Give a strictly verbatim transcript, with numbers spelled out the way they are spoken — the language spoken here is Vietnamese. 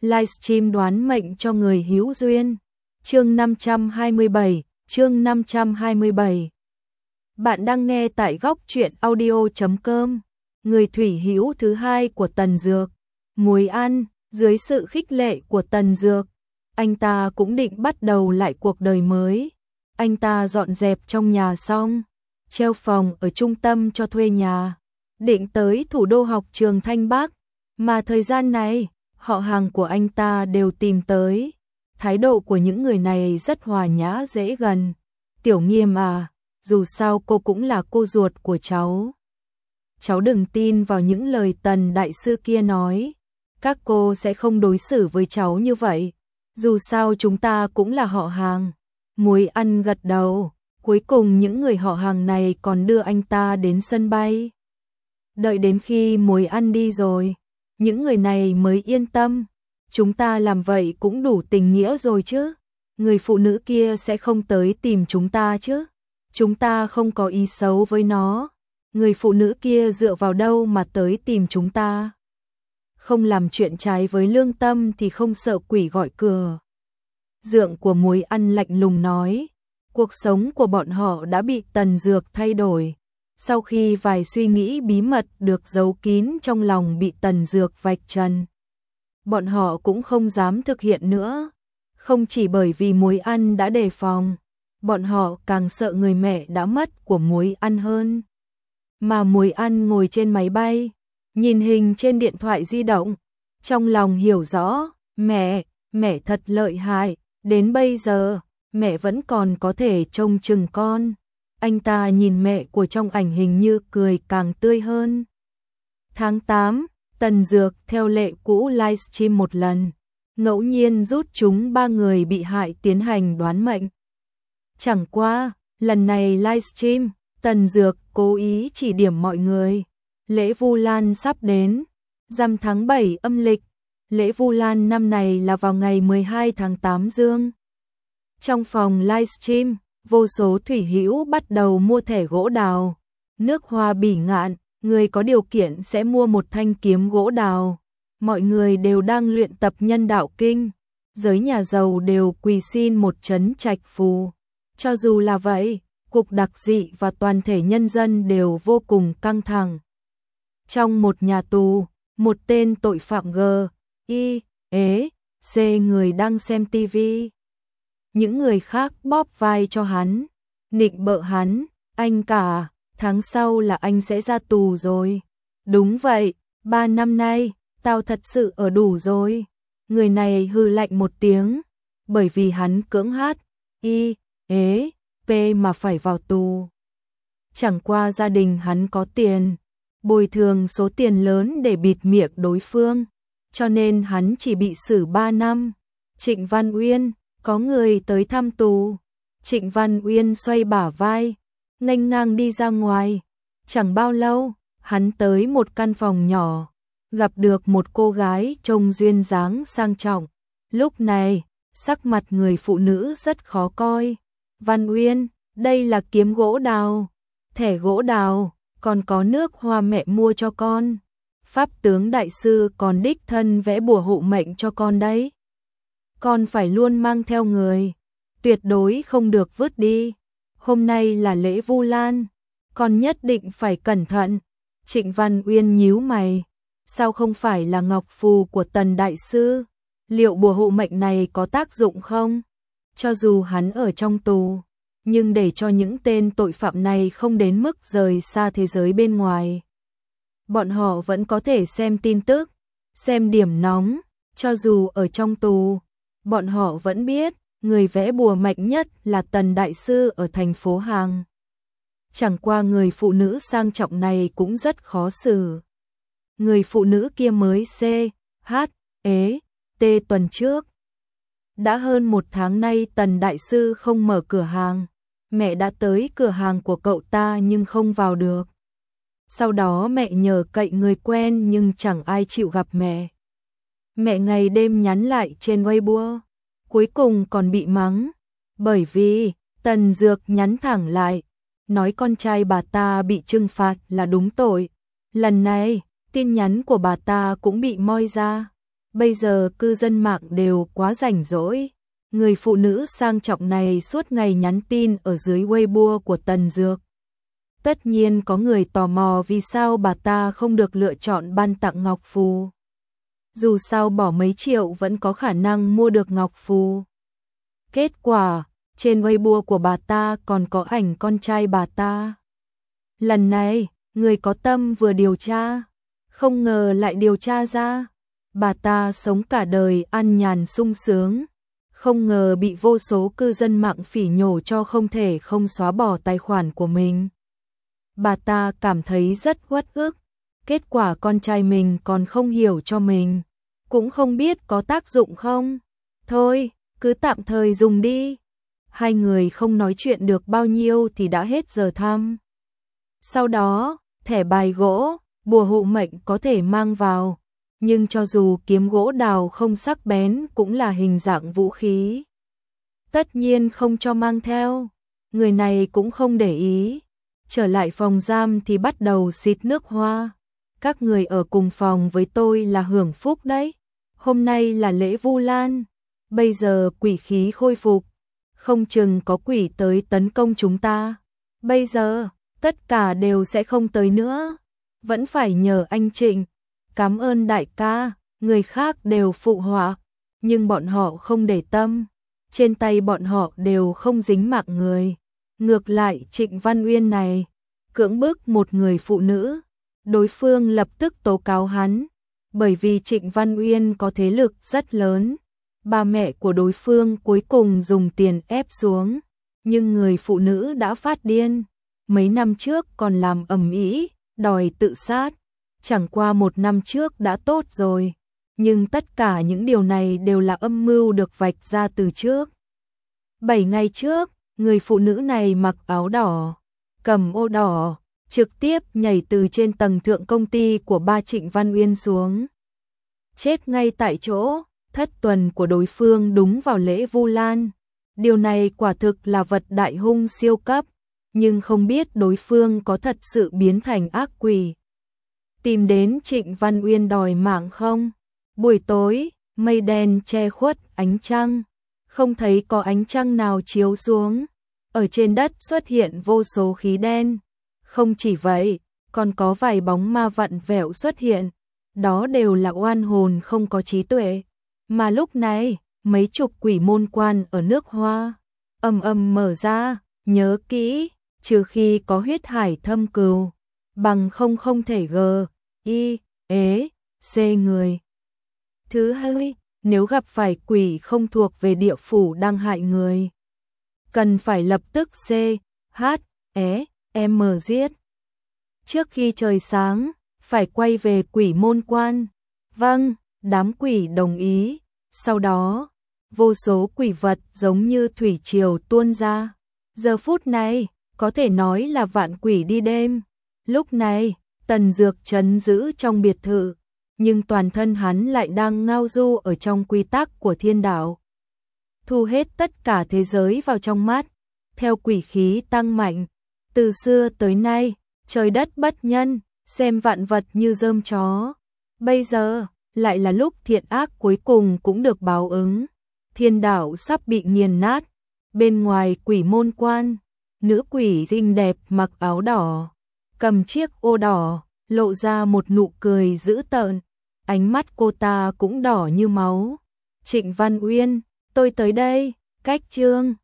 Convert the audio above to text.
livestream đoán mệnh cho người hữu duyên. Chương năm trăm hai mươi bảy, chương năm trăm hai mươi bảy. Bạn đang nghe tại góc truyện audio chấm com. Người thủy hữu thứ hai của Tần Dược, Muối Ăn, dưới sự khích lệ của Tần Dược, anh ta cũng định bắt đầu lại cuộc đời mới. Anh ta dọn dẹp trong nhà xong, treo phòng ở trung tâm cho thuê nhà, định tới thủ đô học trường Thanh Bắc, mà thời gian này, họ hàng của anh ta đều tìm tới. Thái độ của những người này rất hòa nhã dễ gần. Tiểu Nghiêm à, dù sao cô cũng là cô ruột của cháu. Cháu đừng tin vào những lời Tần đại sư kia nói. Các cô sẽ không đối xử với cháu như vậy. Dù sao chúng ta cũng là họ hàng. Muối Ăn gật đầu. Cuối cùng những người họ hàng này còn đưa anh ta đến sân bay. Đợi đến khi Muối Ăn đi rồi, những người này mới yên tâm. Chúng ta làm vậy cũng đủ tình nghĩa rồi chứ. Người phụ nữ kia sẽ không tới tìm chúng ta chứ. Chúng ta không có ý xấu với nó. Người phụ nữ kia dựa vào đâu mà tới tìm chúng ta. Không làm chuyện trái với lương tâm thì không sợ quỷ gọi cửa. Dượng của Muối Ăn lạnh lùng nói. Cuộc sống của bọn họ đã bị Tần Dược thay đổi. Sau khi vài suy nghĩ bí mật được giấu kín trong lòng bị Tần Dược vạch trần, bọn họ cũng không dám thực hiện nữa. Không chỉ bởi vì Muối Ăn đã đề phòng, bọn họ càng sợ người mẹ đã mất của Muối Ăn hơn. Mà Muối Ăn ngồi trên máy bay, nhìn hình trên điện thoại di động, trong lòng hiểu rõ, mẹ, mẹ thật lợi hại, đến bây giờ, mẹ vẫn còn có thể trông chừng con. Anh ta nhìn mẹ của trong ảnh hình như cười càng tươi hơn. Tháng tám, Tần Dược theo lệ cũ livestream một lần, ngẫu nhiên rút chúng ba người bị hại tiến hành đoán mệnh. Chẳng qua, lần này livestream, Tần Dược cố ý chỉ điểm mọi người. Lễ Vu Lan sắp đến, rằm tháng bảy âm lịch. Lễ Vu Lan năm này là vào ngày mười hai tháng tám dương. Trong phòng livestream, vô số thủy hữu bắt đầu mua thẻ gỗ đào. Nước Hoa Bỉ Ngạn, người có điều kiện sẽ mua một thanh kiếm gỗ đào. Mọi người đều đang luyện tập nhân đạo kinh. Giới nhà giàu đều quỳ xin một trấn trạch phù. Cho dù là vậy, cục đặc dị và toàn thể nhân dân đều vô cùng căng thẳng. Trong một nhà tù, một tên tội phạm G, I, ế, C người đang xem tivi. Những người khác bóp vai cho hắn, nịnh bợ hắn, anh cả, tháng sau là anh sẽ ra tù rồi. Đúng vậy, ba năm nay, tao thật sự ở đủ rồi. Người này hừ lạnh một tiếng, bởi vì hắn cưỡng hát, I, ế, P mà phải vào tù. Chẳng qua gia đình hắn có tiền, bồi thường số tiền lớn để bịt miệng đối phương, cho nên hắn chỉ bị xử ba năm. Trịnh Văn Uyên, có người tới thăm tù. Trịnh Văn Uyên xoay bả vai, nghênh ngang đi ra ngoài. Chẳng bao lâu, hắn tới một căn phòng nhỏ, gặp được một cô gái trông duyên dáng sang trọng. Lúc này, sắc mặt người phụ nữ rất khó coi. Văn Uyên, đây là kiếm gỗ đào, thẻ gỗ đào, còn có nước hoa mẹ mua cho con. Pháp tướng đại sư còn đích thân vẽ bùa hộ mệnh cho con đấy. Con phải luôn mang theo người, tuyệt đối không được vứt đi. Hôm nay là lễ Vu Lan, con nhất định phải cẩn thận. Trịnh Văn Uyên nhíu mày, sao không phải là ngọc phù của Tần đại sư? Liệu bùa hộ mệnh này có tác dụng không? Cho dù hắn ở trong tù, nhưng để cho những tên tội phạm này không đến mức rời xa thế giới bên ngoài. Bọn họ vẫn có thể xem tin tức, xem điểm nóng, cho dù ở trong tù. Bọn họ vẫn biết, người vẽ bùa mạnh nhất là Tần đại sư ở thành phố Hàng. Chẳng qua người phụ nữ sang trọng này cũng rất khó xử. Người phụ nữ kia mới C, H, ế, T tuần trước. Đã hơn một tháng nay Tần đại sư không mở cửa hàng. Mẹ đã tới cửa hàng của cậu ta nhưng không vào được. Sau đó mẹ nhờ cậy người quen nhưng chẳng ai chịu gặp mẹ. Mẹ ngày đêm nhắn lại trên Weibo, cuối cùng còn bị mắng. Bởi vì, Tần Dược nhắn thẳng lại, nói con trai bà ta bị trừng phạt là đúng tội. Lần này, tin nhắn của bà ta cũng bị moi ra. Bây giờ cư dân mạng đều quá rảnh rỗi. Người phụ nữ sang trọng này suốt ngày nhắn tin ở dưới Weibo của Tần Dược. Tất nhiên có người tò mò vì sao bà ta không được lựa chọn ban tặng ngọc phù. Dù sao bỏ mấy triệu vẫn có khả năng mua được ngọc phù. Kết quả, trên Weibo của bà ta còn có ảnh con trai bà ta. Lần này, người có tâm vừa điều tra, không ngờ lại điều tra ra. Bà ta sống cả đời ăn nhàn sung sướng, không ngờ bị vô số cư dân mạng phỉ nhổ cho không thể không xóa bỏ tài khoản của mình. Bà ta cảm thấy rất uất ức, kết quả con trai mình còn không hiểu cho mình, cũng không biết có tác dụng không. Thôi, cứ tạm thời dùng đi. Hai người không nói chuyện được bao nhiêu thì đã hết giờ thăm. Sau đó, thẻ bài gỗ, bùa hộ mệnh có thể mang vào, nhưng cho dù kiếm gỗ đào không sắc bén cũng là hình dạng vũ khí. Tất nhiên không cho mang theo, người này cũng không để ý. Trở lại phòng giam thì bắt đầu xịt nước hoa. Các người ở cùng phòng với tôi là hưởng phúc đấy. Hôm nay là lễ Vu Lan, bây giờ quỷ khí khôi phục, không chừng có quỷ tới tấn công chúng ta. Bây giờ, tất cả đều sẽ không tới nữa. Vẫn phải nhờ anh Trịnh. Cảm ơn đại ca, người khác đều phụ họa, nhưng bọn họ không để tâm. Trên tay bọn họ đều không dính mạng người. Ngược lại Trịnh Văn Uyên này, cưỡng bức một người phụ nữ, đối phương lập tức tố cáo hắn, bởi vì Trịnh Văn Uyên có thế lực rất lớn. Ba mẹ của đối phương cuối cùng dùng tiền ép xuống, nhưng người phụ nữ đã phát điên. Mấy năm trước còn làm ầm ĩ, đòi tự sát, chẳng qua một năm trước đã tốt rồi. Nhưng tất cả những điều này đều là âm mưu được vạch ra từ trước. Bảy ngày trước, người phụ nữ này mặc áo đỏ, cầm ô đỏ, trực tiếp nhảy từ trên tầng thượng công ty của ba Trịnh Văn Uyên xuống. Chết ngay tại chỗ, thất tuần của đối phương đúng vào lễ Vu Lan. Điều này quả thực là vật đại hung siêu cấp, nhưng không biết đối phương có thật sự biến thành ác quỷ, tìm đến Trịnh Văn Uyên đòi mạng không? Buổi tối, mây đen che khuất ánh trăng, không thấy có ánh trăng nào chiếu xuống. Ở trên đất xuất hiện vô số khí đen. Không chỉ vậy, còn có vài bóng ma vặn vẹo xuất hiện. Đó đều là oan hồn không có trí tuệ. Mà lúc này, mấy chục quỷ môn quan ở nước Hoa ầm ầm mở ra, nhớ kỹ, trừ khi có huyết hải thâm cừu, bằng không không thể g, y, ế, c người. Thứ hai, nếu gặp phải quỷ không thuộc về địa phủ đang hại người, cần phải lập tức c, h, e, m giết. Trước khi trời sáng, phải quay về quỷ môn quan. Vâng, đám quỷ đồng ý. Sau đó, vô số quỷ vật giống như thủy triều tuôn ra. Giờ phút này, có thể nói là vạn quỷ đi đêm. Lúc này, Tần Dược trấn giữ trong biệt thự, nhưng toàn thân hắn lại đang ngao du ở trong quy tắc của thiên đạo. Thu hết tất cả thế giới vào trong mắt, theo quỷ khí tăng mạnh. Từ xưa tới nay, trời đất bất nhân, xem vạn vật như rơm chó. Bây giờ, lại là lúc thiện ác cuối cùng cũng được báo ứng. Thiên đạo sắp bị nghiền nát. Bên ngoài quỷ môn quan, nữ quỷ xinh đẹp mặc áo đỏ, cầm chiếc ô đỏ, lộ ra một nụ cười dữ tợn. Ánh mắt cô ta cũng đỏ như máu. Trịnh Văn Uyên, tôi tới đây, cách chương.